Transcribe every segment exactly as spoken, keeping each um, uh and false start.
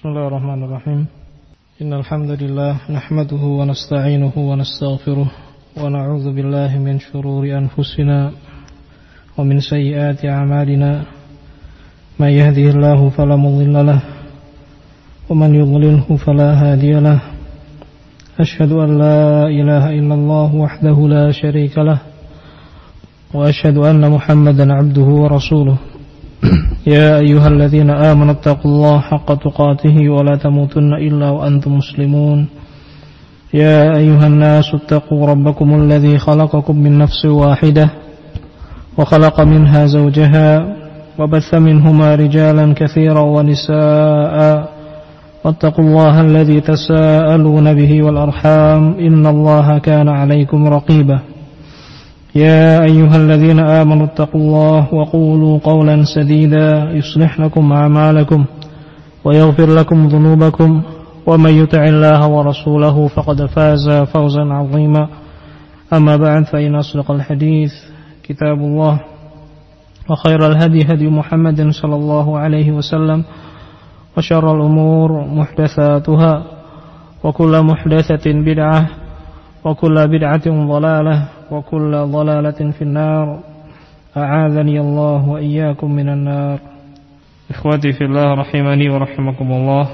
Bismillahirrahmanirrahim. Innal hamdalillah nahmaduhu wa nasta'inuhu wa nastaghfiruh wa na'udzu billahi min shururi anfusina wa min sayyiati a'malina. May yahdihillahu fala mudilla lahu wa man yudlilhu fala hadiya lahu. Asyhadu an la ilaha illallah wahdahu la syarika lahu wa asyhadu anna Muhammadan 'abduhu wa rasuluh. يا أيها الذين آمنوا اتقوا الله حق تقاته ولا تموتن إلا وأنتم مسلمون يا أيها الناس اتقوا ربكم الذي خلقكم من نفس واحدة وخلق منها زوجها وبث منهما رجالا كثيرا ونساء واتقوا الله الذي تساءلون به والأرحام إن الله كان عليكم رقيبا يا أيها الذين آمنوا اتقوا الله وقولوا قولا سديدا يصلح لكم أعمالكم ويغفر لكم ذنوبكم ومن يطع الله ورسوله فقد فاز فوزا عظيما أما بعد فإن أصدق الحديث كتاب الله وخير الهدي هدي محمد صلى الله عليه وسلم وشر الأمور محدثاتها وكل محدثة بدعة وكل بدعة ضلالة وكل ضلالة في النار أعاذني الله وإياكم من النار. Ikhwati fillah rahimani wa rahimakumullah.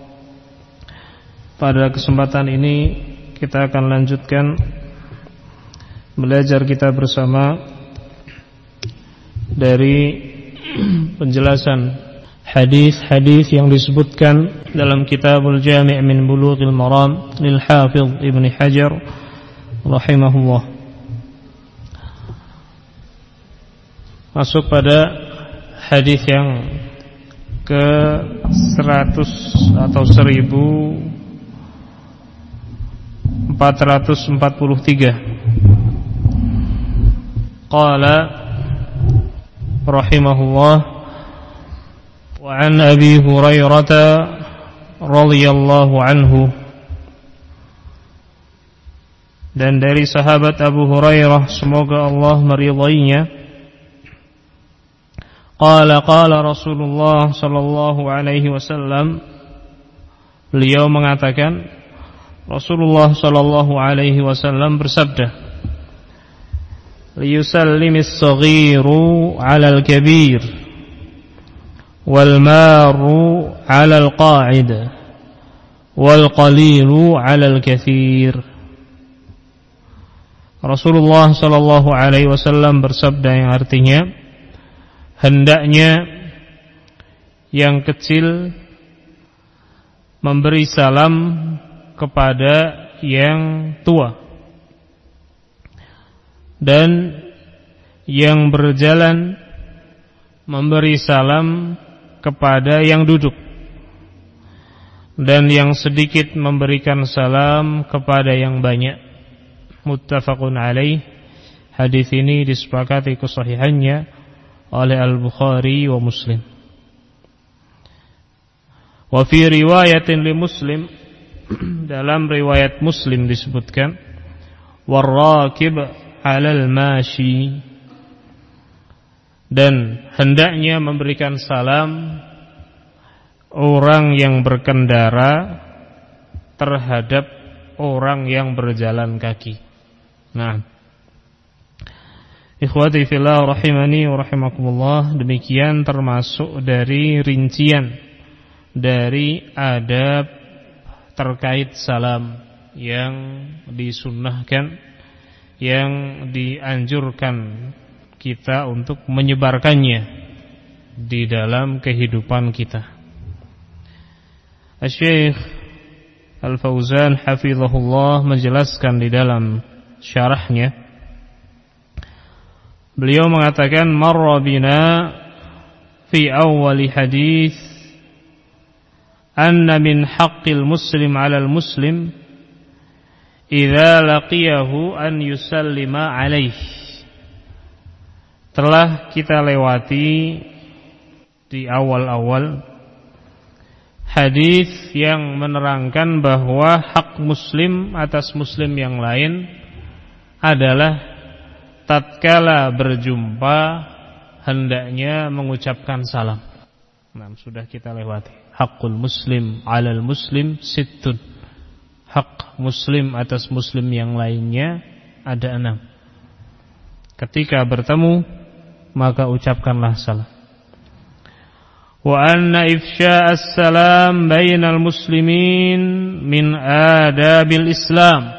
Pada kesempatan ini kita akan lanjutkan belajar kita bersama dari penjelasan hadis-hadis yang disebutkan dalam Kitabul Jami' min Bulughil Maram lil Hafidz Ibnu Hajar rahimahullah. Masuk pada hadis yang ke seratus atau seribu empat ratus empat puluh tiga. Qala rahimahullah wa an Abi Hurairah radhiyallahu anhu, dan dari sahabat Abu Hurairah semoga Allah meridainya, qala qala Rasulullah sallallahu alaihi wasallam, beliau mengatakan Rasulullah sallallahu alaihi wasallam bersabda, liyusallimis saghiru 'alal kabir wal maru 'alal qa'id wal qalilu 'alal katsir. Rasulullah sallallahu alaihi wasallam bersabda yang artinya, hendaknya yang kecil memberi salam kepada yang tua, dan yang berjalan memberi salam kepada yang duduk, dan yang sedikit memberikan salam kepada yang banyak. Muttafaqun alaih. Hadis ini disepakati kesahihannya oleh Al-Bukhari wa Muslim. Wa fi riwayatin li Muslim, dalam riwayat Muslim disebutkan, warrakib 'alal mashi, dan hendaknya memberikan salam orang yang berkendara terhadap orang yang berjalan kaki. Nah, ikhwati fillah rahimani wa rahimakumullah, demikian termasuk dari rincian dari adab terkait salam yang disunnahkan, yang dianjurkan kita untuk menyebarkannya di dalam kehidupan kita. Asy-Syaikh Al-Fauzan hafizahullah menjelaskan di dalam syarahnya, beliau mengatakan, marra bina fi awwali hadis anna min haqqil muslim 'alal muslim idza laqiyahu an yusallima 'alaihi. Telah kita lewati di awal-awal hadis yang menerangkan bahwa hak muslim atas muslim yang lain adalah tatkala berjumpa hendaknya mengucapkan salam. Nah, sudah kita lewati. haqqul muslim 'alal muslim sittun. Hak muslim atas muslim yang lainnya ada enam. Ketika bertemu maka ucapkanlah salam. Wa anna ifsya'as salam bainal muslimin min adabil Islam.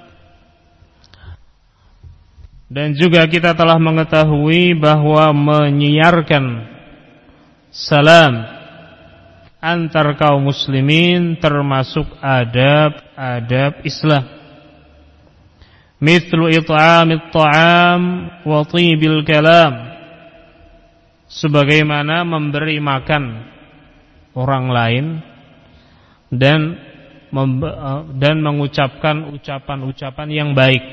Dan juga kita telah mengetahui bahwa menyiarkan salam antar kaum muslimin termasuk adab-adab Islam. Mithlu it'amit ta'am wa tibil kalam. Sebagaimana memberi makan orang lain dan dan mengucapkan ucapan-ucapan yang baik.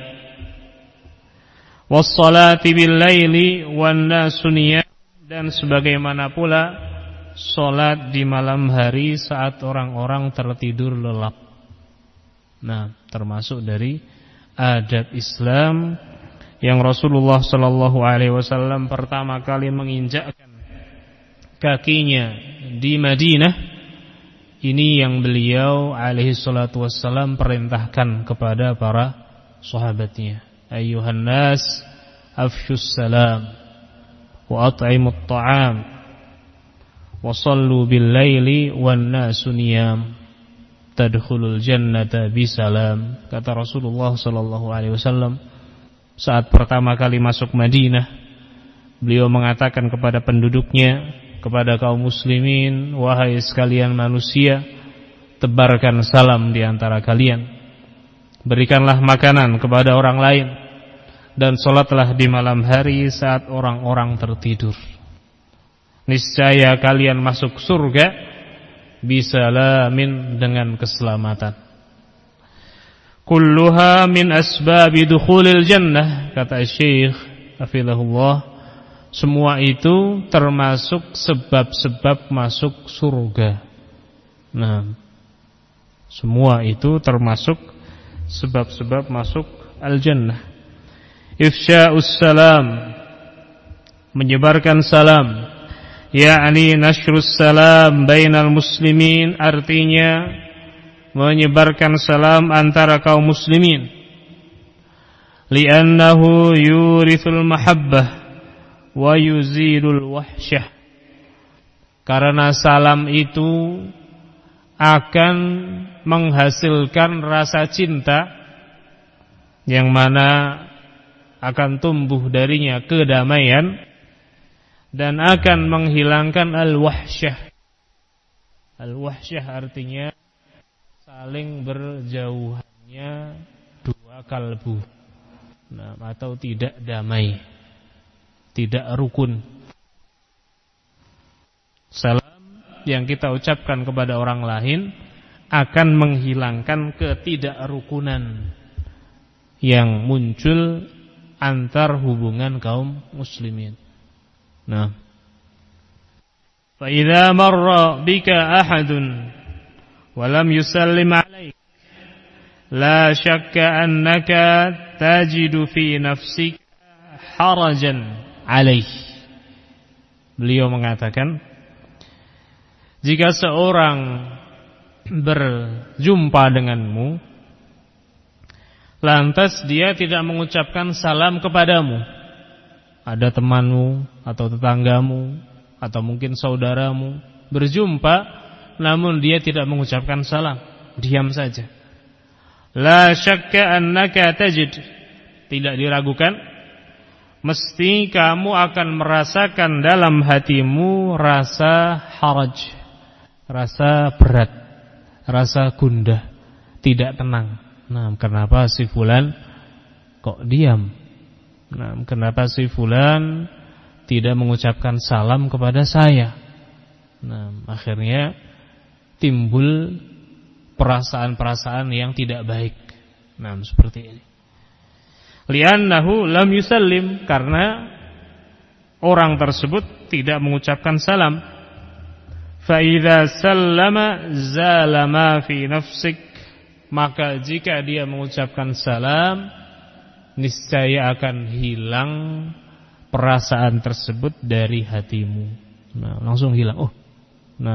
Wassalati bil laili wan nasu niyam, dan sebagaimana pula salat di malam hari saat orang-orang tertidur lelap. Nah, termasuk dari adab Islam yang Rasulullah sallallahu alaihi wasallam pertama kali menginjakkan kakinya di Madinah. Ini yang beliau alaihi salatu wassalam perintahkan kepada para sahabatnya. Ayyuhan nas afshus salam wa at'imut ta'am wa sallu bil laili wan nasu niyam tadkhulul jannata bisalam. Kata Rasulullah sallallahu alaihi wasallam saat pertama kali masuk Madinah, beliau mengatakan kepada penduduknya, kepada kaum muslimin, wahai sekalian manusia, tebarkan salam di antara kalian, berikanlah makanan kepada orang lain, dan salatlah di malam hari saat orang-orang tertidur. Niscaya kalian masuk surga bisalamin, dengan keselamatan. Kulluha min asbabi dukhulil jannah, kata Syekh hafizahullah, semua itu termasuk sebab-sebab masuk surga. Nah, semua itu termasuk sebab-sebab masuk al-jannah. Ifsya'us salam, menyebarkan salam, yakni nashrus salam bainal muslimin, artinya menyebarkan salam antara kaum muslimin. Li'annahu yurithul mahabbah wa yuzilul wahsyah, karena salam itu akan menghasilkan rasa cinta, yang mana akan tumbuh darinya kedamaian, dan akan menghilangkan al-wahsyah. Al-wahsyah artinya saling berjauhannya dua kalbu, nah, atau tidak damai, tidak rukun. Salam yang kita ucapkan kepada orang lain akan menghilangkan ketidakrukunan yang muncul antar hubungan kaum muslimin. Nah, fa idza marra bika ahadun wa lam yusallim alaik la syakka annaka tajidu fi nafsika harajan alaih. Beliau mengatakan, jika seorang berjumpa denganmu lantas dia tidak mengucapkan salam kepadamu, ada temanmu atau tetanggamu atau mungkin saudaramu berjumpa namun dia tidak mengucapkan salam, diam saja. La syakka annaka tajid, tidak diragukan, mesti kamu akan merasakan dalam hatimu rasa haraj, rasa berat, rasa gundah, tidak tenang. Nah, kenapa si fulan kok diam? Nah, kenapa si fulan tidak mengucapkan salam kepada saya? Nah, akhirnya timbul perasaan-perasaan yang tidak baik. Nah, seperti ini. Li'annahu lam yusallim, karena orang tersebut tidak mengucapkan salam. Fa idza sallama zalama fi nafsik, maka jika dia mengucapkan salam, niscaya akan hilang perasaan tersebut dari hatimu. Nah, langsung hilang. Oh, nah,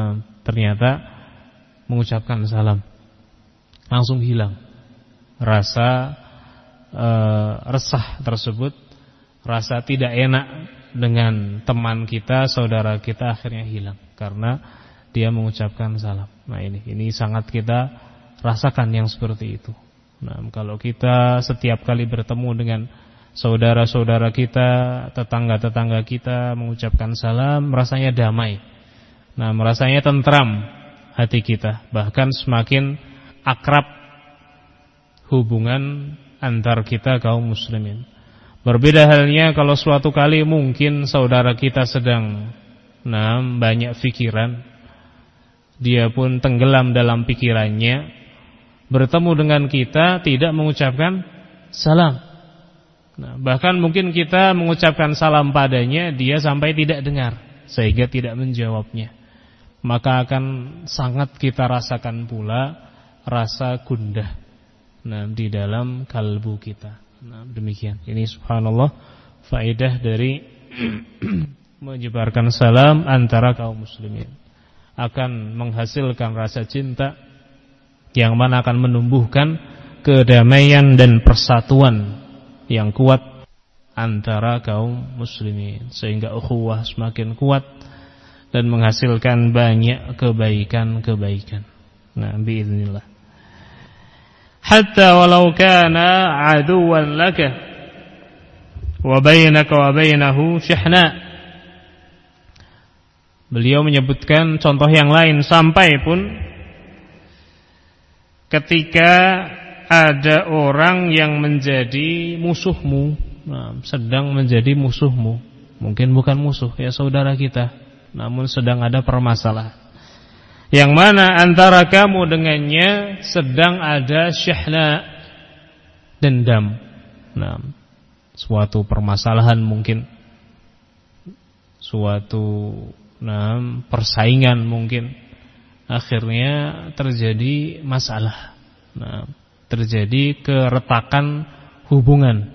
ternyata mengucapkan salam, langsung hilang rasa e, resah tersebut, rasa tidak enak dengan teman kita, saudara kita akhirnya hilang karena dia mengucapkan salam. Nah ini ini sangat kita rasakan yang seperti itu. Nah, kalau kita setiap kali bertemu dengan saudara-saudara kita, tetangga-tetangga kita mengucapkan salam, rasanya damai. Nah, merasanya tentram hati kita, bahkan semakin akrab hubungan antar kita kaum muslimin. Berbeda halnya kalau suatu kali mungkin saudara kita sedang nah, banyak pikiran, dia pun tenggelam dalam pikirannya, bertemu dengan kita tidak mengucapkan salam. Nah, bahkan mungkin kita mengucapkan salam padanya, dia sampai tidak dengar sehingga tidak menjawabnya. Maka akan sangat kita rasakan pula rasa gundah nah, di dalam kalbu kita. Nah, demikian. Ini subhanallah faedah dari menyebarkan salam antara kaum muslimin. Akan menghasilkan rasa cinta yang mana akan menumbuhkan kedamaian dan persatuan yang kuat antara kaum muslimin, sehingga ukhuwah semakin kuat dan menghasilkan banyak kebaikan-kebaikan. Nah, biiznillah. Hatta walau kana aduwan laka wa bainaka wa bainahu syahna. Beliau menyebutkan contoh yang lain, sampai pun ketika ada orang yang menjadi musuhmu, nah, sedang menjadi musuhmu, mungkin bukan musuh, ya saudara kita, namun sedang ada permasalahan, yang mana antara kamu dengannya sedang ada syahna, dendam, nah, suatu permasalahan mungkin, suatu nah, persaingan mungkin. Akhirnya terjadi masalah, nah, terjadi keretakan hubungan.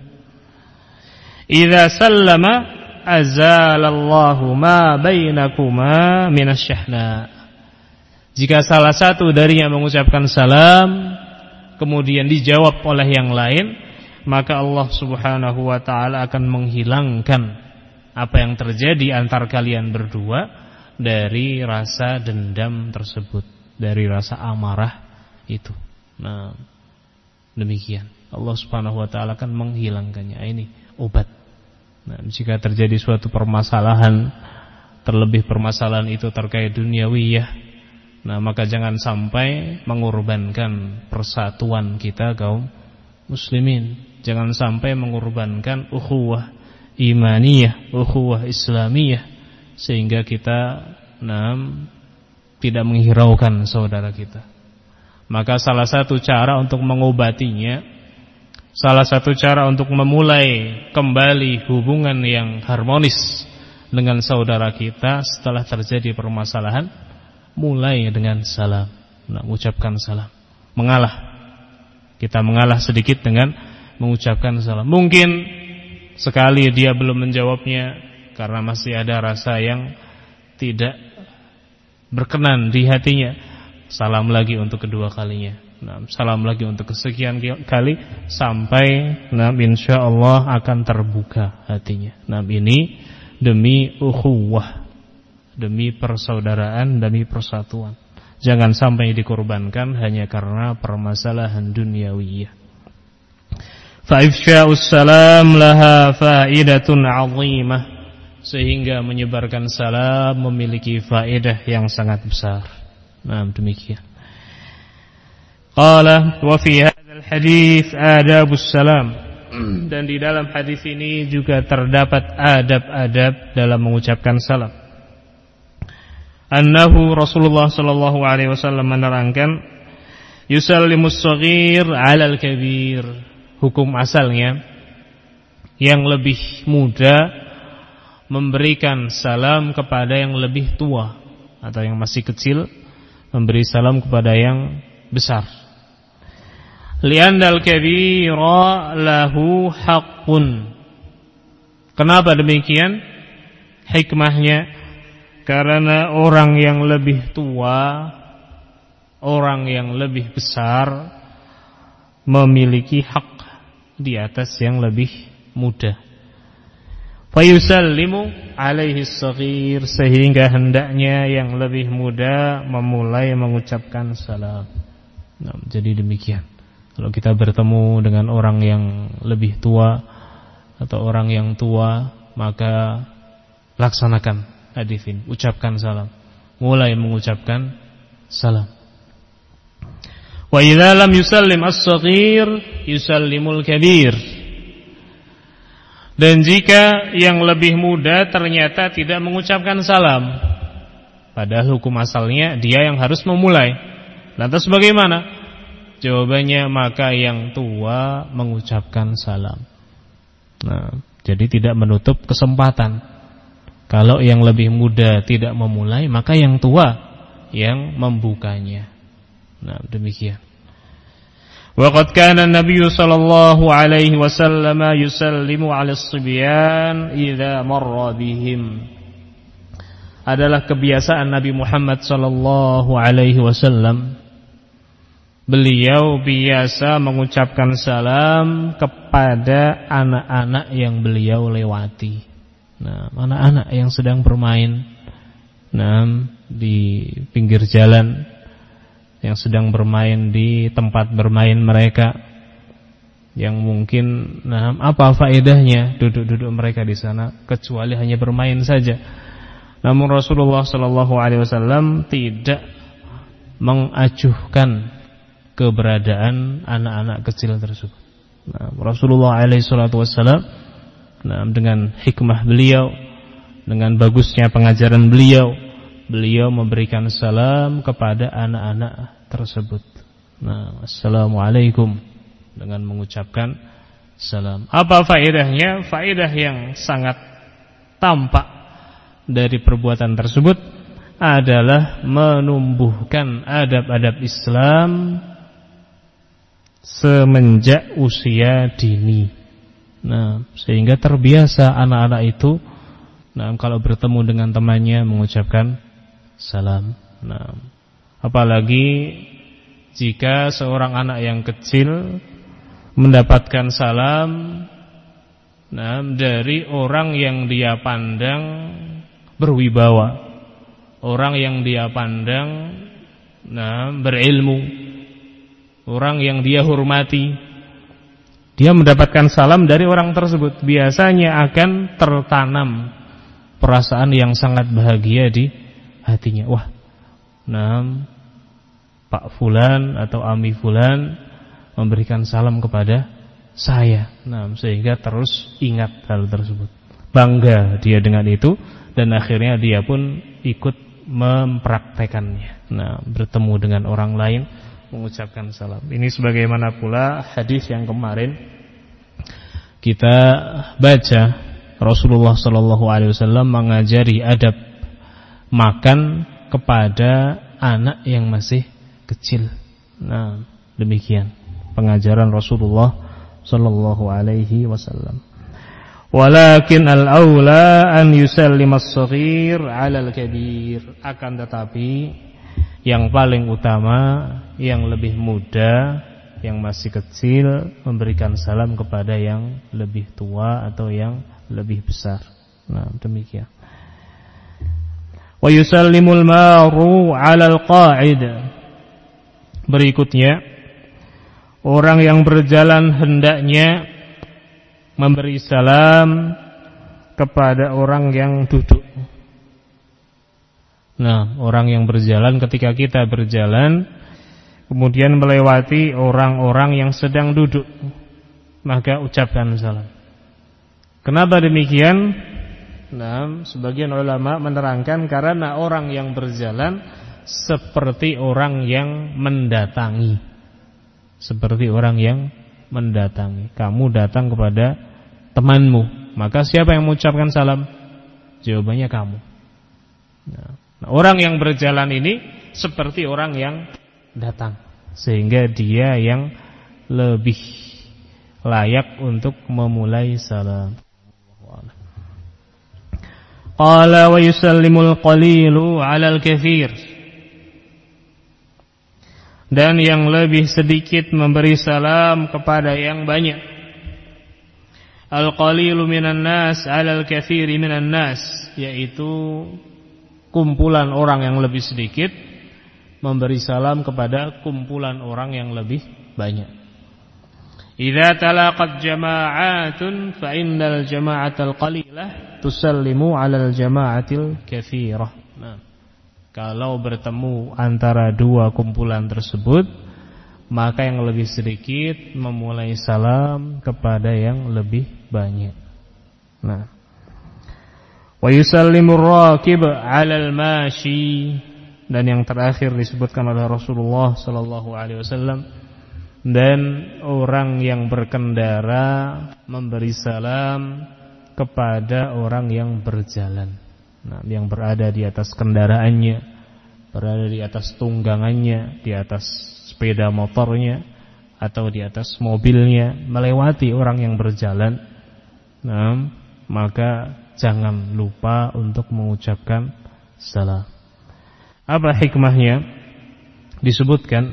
Idza sallama azalallahu ma bainakuma minasyahna. Jika salah satu darinya mengucapkan salam kemudian dijawab oleh yang lain, maka Allah Subhanahu wa taala akan menghilangkan apa yang terjadi antar kalian berdua dari rasa dendam tersebut, dari rasa amarah itu. Nah, demikian. Allah Subhanahu wa taala akan menghilangkannya. Ini obat. Nah, jika terjadi suatu permasalahan, terlebih permasalahan itu terkait duniawiyah, nah maka jangan sampai mengorbankan persatuan kita kaum muslimin. Jangan sampai mengorbankan ukhuwah imaniyah, ukhuwah islamiyah, sehingga kita nah, tidak menghiraukan saudara kita. Maka salah satu cara untuk mengobatinya, salah satu cara untuk memulai kembali hubungan yang harmonis dengan saudara kita setelah terjadi permasalahan, mulai dengan salam. Nah, mengucapkan salam, mengalah. Kita mengalah sedikit dengan mengucapkan salam. Mungkin sekali dia belum menjawabnya karena masih ada rasa yang tidak berkenan di hatinya, salam lagi untuk kedua kalinya, nah, salam lagi untuk kesekian kali, sampai nah, insyaallah akan terbuka hatinya. Nah, ini demi ukhuwah, demi persaudaraan, demi persatuan. Jangan sampai dikorbankan hanya karena permasalahan duniawiyah. Fa ifsya'us salam laha fa'idatun 'azimah. Sehingga menyebarkan salam memiliki faedah yang sangat besar. Nah, demikian. Qala wa fi hadzal hadits adabus salam. Dan di dalam hadis ini juga terdapat adab-adab dalam mengucapkan salam. Annahu Rasulullah sallallahu alaihi wasallam menerangkan yusallimus shaghir 'alal kabir. Hukum asalnya yang lebih muda memberikan salam kepada yang lebih tua, atau yang masih kecil memberi salam kepada yang besar. Li'annal kabira lahu haqqun. Kenapa demikian? Hikmahnya, Karena orang yang lebih tua, orang yang lebih besar memiliki hak di atas yang lebih muda. Fayusallimu alaihi as-saghir, sehingga hendaknya yang lebih muda memulai mengucapkan salam. Nah, jadi demikian. Kalau kita bertemu dengan orang yang lebih tua atau orang yang tua, maka laksanakan hadis ini, ucapkan salam, mulai mengucapkan salam. Wa idza lam yusallim as-saghir yusallimul kabir. Dan jika yang lebih muda ternyata tidak mengucapkan salam, padahal hukum asalnya dia yang harus memulai, lantas bagaimana? Jawabannya, maka yang tua mengucapkan salam. Nah, jadi tidak menutup kesempatan. Kalau yang lebih muda tidak memulai, maka yang tua yang membukanya. Nah, demikian. Wa qad kana an-nabiy sallallahu alaihi wasallam yusallimu 'ala as-sibyan idza marra bihim. Adalah kebiasaan Nabi Muhammad sallallahu alaihi wasallam. Beliau biasa mengucapkan salam kepada anak-anak yang beliau lewati. Nah, anak-anak yang sedang bermain, nah, di pinggir jalan, yang sedang bermain di tempat bermain mereka, yang mungkin, nah, apa faedahnya duduk-duduk mereka di sana kecuali hanya bermain saja. Namun Rasulullah Shallallahu Alaihi Wasallam tidak mengacuhkan keberadaan anak-anak kecil tersebut. Nah, Rasulullah Alaihi Wasallam, nah, dengan hikmah beliau, dengan bagusnya pengajaran beliau, beliau memberikan salam kepada anak-anak tersebut. Nah, assalamualaikum, dengan mengucapkan salam. Apa faedahnya? Faedah yang sangat tampak dari perbuatan tersebut adalah menumbuhkan adab-adab Islam semenjak usia dini. Nah, sehingga terbiasa anak-anak itu, nah, kalau bertemu dengan temannya mengucapkan salam. Nah, apalagi jika seorang anak yang kecil mendapatkan salam, nah, dari orang yang dia pandang berwibawa, orang yang dia pandang, nah, berilmu, orang yang dia hormati. Dia mendapatkan salam dari orang tersebut, biasanya akan tertanam perasaan yang sangat bahagia di hatinya. Wah, nah, Pak Fulan atau Ami Fulan memberikan salam kepada saya. Nah, sehingga terus ingat hal tersebut. Bangga dia dengan itu, dan akhirnya dia pun ikut mempraktekannya. Nah, bertemu dengan orang lain mengucapkan salam. Ini sebagaimana pula hadis yang kemarin kita baca, Rasulullah Shallallahu Alaihi Wasallam mengajari adab makan kepada anak yang masih kecil. Nah, demikian pengajaran Rasulullah Shallallahu Alaihi Wasallam. Walakin al-aula an yusallim as-saghir 'ala al-kabir. Akan tetapi yang paling utama, yang lebih muda, yang masih kecil, memberikan salam kepada yang lebih tua atau yang lebih besar. Nah, demikian. Wa yusallimul maru 'alal qa'id. Berikutnya, orang yang berjalan hendaknya memberi salam kepada orang yang duduk. Nah, orang yang berjalan, ketika kita berjalan kemudian melewati orang-orang yang sedang duduk, maka ucapkan salam. Kenapa demikian? Nah, sebagian ulama menerangkan karena orang yang berjalan seperti orang yang mendatangi. Seperti orang yang mendatangi. Kamu datang kepada temanmu, maka siapa yang mengucapkan salam? Jawabannya kamu. Nah, Nah, orang yang berjalan ini seperti orang yang datang, sehingga dia yang lebih layak untuk memulai salam. Qala wa yusallimul qalilu 'alal katsir. Dan yang lebih sedikit memberi salam kepada yang banyak. Al-qalilu minan nas 'alal katsiri minan nas, yaitu kumpulan orang yang lebih sedikit memberi salam kepada kumpulan orang yang lebih banyak. Idza talaqat jama'atun fa innal jama'atal qalilah tusallimu 'alal jama'atil katsirah. Nah, kalau bertemu antara dua kumpulan tersebut, maka yang lebih sedikit memulai salam kepada yang lebih banyak. Nah, wa yusallimur raqib 'alal mashi, dan yang terakhir disebutkan oleh Rasulullah sallallahu alaihi wasallam, dan orang yang berkendara memberi salam kepada orang yang berjalan. Nah, yang berada di atas kendaraannya, berada di atas tunggangannya, di atas sepeda motornya, atau di atas mobilnya, melewati orang yang berjalan. Nah, maka jangan lupa untuk mengucapkan salam. Apa hikmahnya? Disebutkan,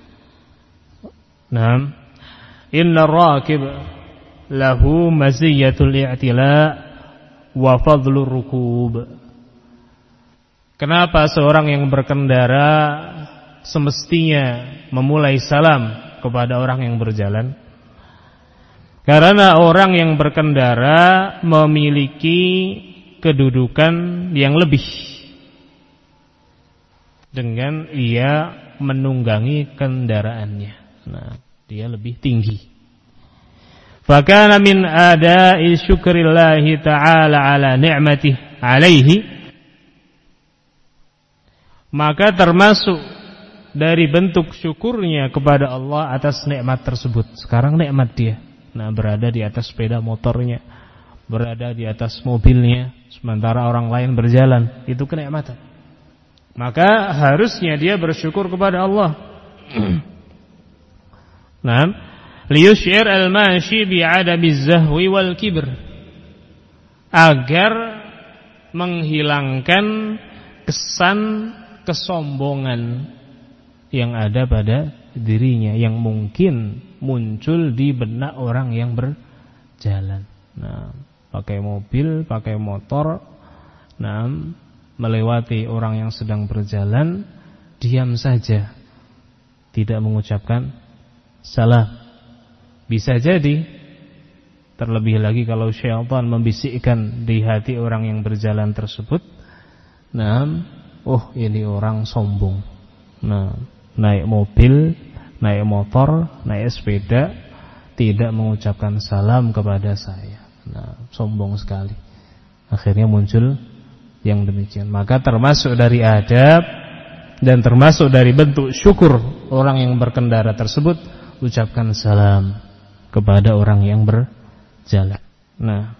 nah, inna rakib lahu maziyatul i'tila wa fadlur rukub. Kenapa seorang yang berkendara semestinya memulai salam kepada orang yang berjalan? Karena orang yang berkendara memiliki kedudukan yang lebih dengan ia menunggangi kendaraannya. Nah, dia lebih tinggi. Fakana min ada'i syukrillahi ta'ala ala ni'matihi alaihi, maka termasuk dari bentuk syukurnya kepada Allah atas nikmat tersebut. Sekarang nikmat dia, nah, berada di atas sepeda motornya, berada di atas mobilnya, sementara orang lain berjalan, itu kenikmatan. Maka harusnya dia bersyukur kepada Allah. Nah, liyushir al-mashi bi'adami zahwi wal kibr, agar menghilangkan kesan kesombongan yang ada pada dirinya, yang mungkin muncul di benak orang yang berjalan. Nah, pakai mobil, pakai motor, nah, melewati orang yang sedang berjalan, diam saja, tidak mengucapkan salam. Bisa jadi, terlebih lagi kalau syaitan membisikkan di hati orang yang berjalan tersebut, nah, oh ini orang sombong. Nah, naik mobil, naik motor, naik sepeda, tidak mengucapkan salam kepada saya. Nah, sombong sekali. Akhirnya muncul yang demikian. Maka termasuk dari adab dan termasuk dari bentuk syukur orang yang berkendara tersebut, ucapkan salam kepada orang yang berjalan. Nah,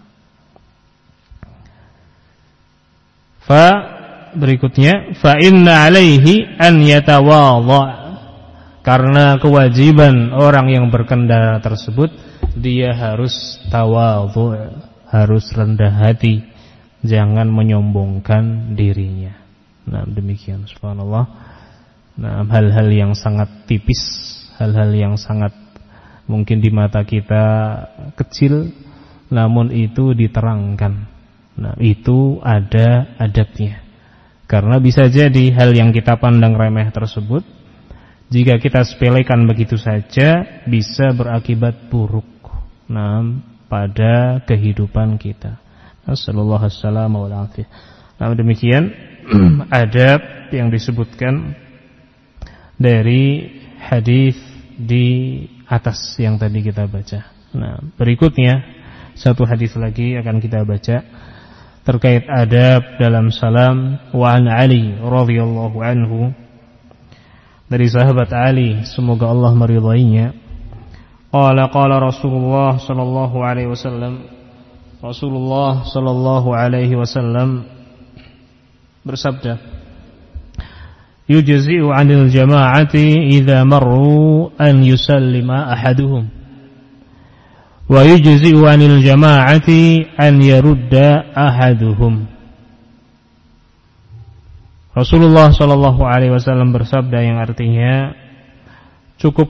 fa berikutnya, fa inna alaihi an yatawadha, karena kewajiban orang yang berkendara tersebut, dia harus tawadhu, harus rendah hati, jangan menyombongkan dirinya. Nah, demikian, subhanallah. Nah, hal-hal yang sangat tipis, hal-hal yang sangat mungkin di mata kita kecil, namun itu diterangkan. Nah, itu ada adabnya. Karena bisa jadi hal yang kita pandang remeh tersebut, jika kita sepelekan begitu saja, bisa berakibat buruk, nah, pada kehidupan kita. Assalamualaikum warahmatullahi wabarakatuh. Nah, demikian adab yang disebutkan dari hadis di atas yang tadi kita baca. Nah, berikutnya satu hadis lagi akan kita baca terkait adab dalam salam. Wa an Ali radhiyallahu anhu, dari sahabat Ali, semoga Allah meridainya, qala qala Rasulullah sallallahu alaihi wasallam, Rasulullah sallallahu alaihi wasallam bersabda, yujzi'u 'anil jama'ati idza marru an yusallima ahaduhum wa yujzi'u 'anil jama'ati an yarudda ahaduhum. Rasulullah shallallahu alaihi wasallam bersabda yang artinya cukup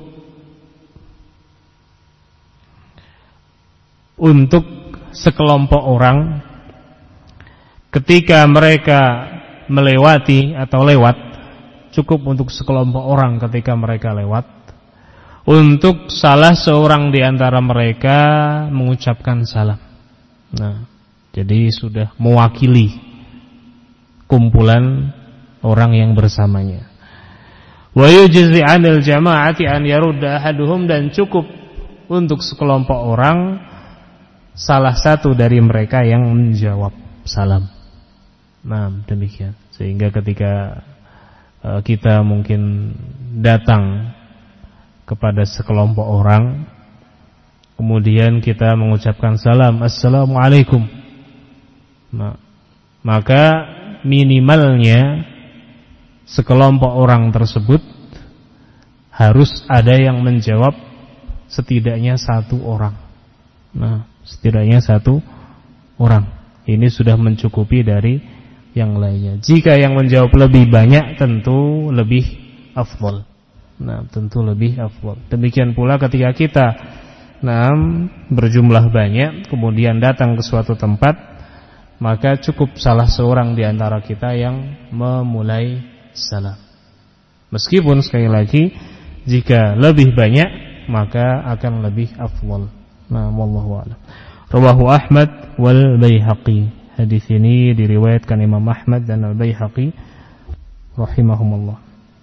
untuk sekelompok orang ketika mereka melewati atau lewat, cukup untuk sekelompok orang ketika mereka lewat, untuk salah seorang di antara mereka mengucapkan salam. Nah, jadi sudah mewakili kumpulan orang yang bersamanya. Wa yujzi 'anil jama'ati an yarudda ahaduhum, dan cukup untuk sekelompok orang salah satu dari mereka yang menjawab salam. Nah, demikian. Sehingga ketika uh, kita mungkin datang kepada sekelompok orang, kemudian kita mengucapkan salam, assalamualaikum, nah, maka minimalnya sekelompok orang tersebut harus ada yang menjawab setidaknya satu orang. Nah, setidaknya satu orang. Ini sudah mencukupi dari yang lainnya. Jika yang menjawab lebih banyak, tentu lebih afdal. Nah, tentu lebih afdal. Demikian pula ketika kita nah, berjumlah banyak, kemudian datang ke suatu tempat, maka cukup salah seorang di antara kita yang memulai salam. Meskipun sekali lagi, jika lebih banyak, maka akan lebih afdal. Nah, wallahu a'lam. Rawahu Ahmad wal Baihaqi. Hadis ini diriwayatkan Imam Ahmad dan Al-Baihaqi rahimahumullah.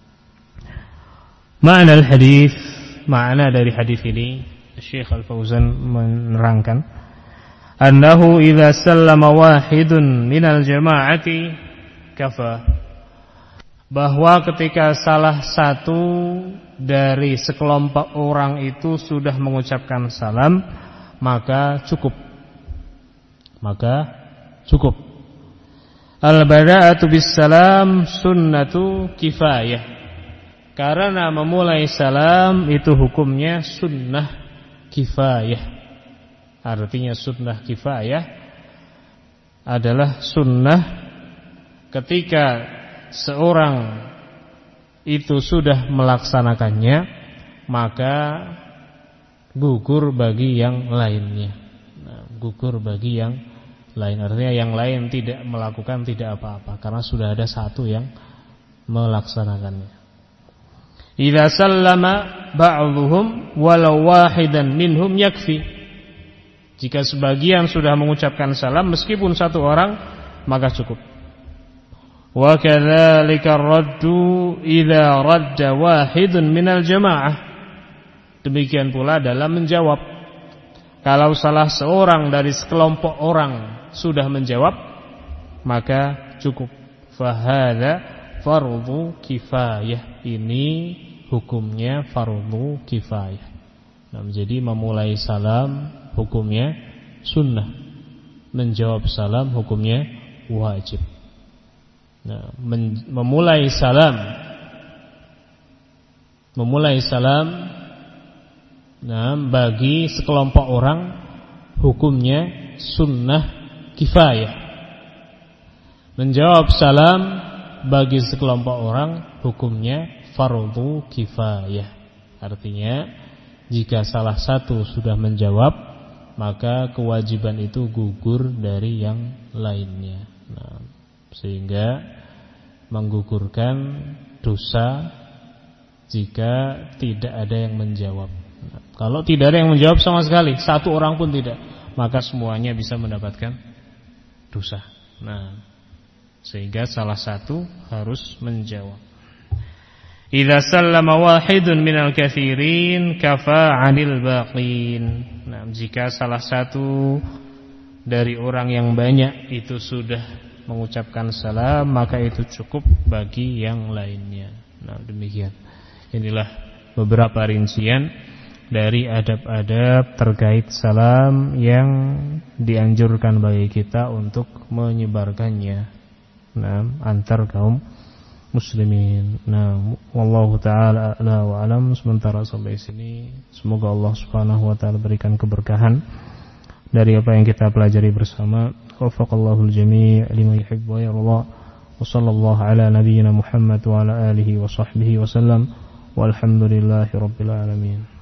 Makna al-hadis, makna dari hadis ini Syekh Al-Fauzan menerangkan, annahu idza sallama wahidun minal jama'ati kafa, bahwa ketika salah satu dari sekelompok orang itu sudah mengucapkan salam, maka cukup. Maka cukup. Al-bada'atu bis salam sunnatu kifayah. Karena memulai salam itu hukumnya sunnah kifayah. Artinya sunnah kifayah adalah sunnah ketika seorang itu sudah melaksanakannya, maka gugur bagi yang lainnya. Nah, gugur bagi yang lain, artinya yang lain tidak melakukan tidak apa-apa karena sudah ada satu yang melaksanakannya. Idza sallama ba'dhuhum walau wahidan minhum yakfi. Jika sebagian sudah mengucapkan salam meskipun satu orang, maka cukup. Wa kadzalika ar-raddu idza radda wahidun minal jamaah. Demikian pula dalam menjawab. Kalau salah seorang dari sekelompok orang sudah menjawab, maka cukup. Fa hadza fardhu kifayah. Ini hukumnya fardhu kifayah. Nah, jadi memulai salam hukumnya sunnah, menjawab salam hukumnya wajib. Nah, men- memulai salam memulai salam nah, bagi sekelompok orang hukumnya sunnah kifayah. Menjawab salam bagi sekelompok orang hukumnya fardhu kifayah. Artinya jika salah satu sudah menjawab, maka kewajiban itu gugur dari yang lainnya. Nah, sehingga menggugurkan dosa jika tidak ada yang menjawab. Nah, kalau tidak ada yang menjawab sama sekali, satu orang pun tidak, maka semuanya bisa mendapatkan dosa. Nah, sehingga salah satu harus menjawab. Idza sallama wahidun minal katsirin kafa 'anil baqin. Nah, jika salah satu dari orang yang banyak itu sudah mengucapkan salam, maka itu cukup bagi yang lainnya. Nah, demikian. Inilah beberapa rincian dari adab-adab terkait salam yang dianjurkan bagi kita untuk menyebarkannya. Nah, antar kaum muslimin. Nah, wallahu taala a'la wa alam. Sementara sampai sini, semoga Allah Subhanahu wa taala berikan keberkahan dari apa yang kita pelajari bersama. Waffaqallahu al-jami' lima yuhibbu wa yarda. Wa sallallahu ala nabiyyina Muhammad wa ala alihi wa sahbihi wa sallam. Walhamdulillahi rabbil alamin.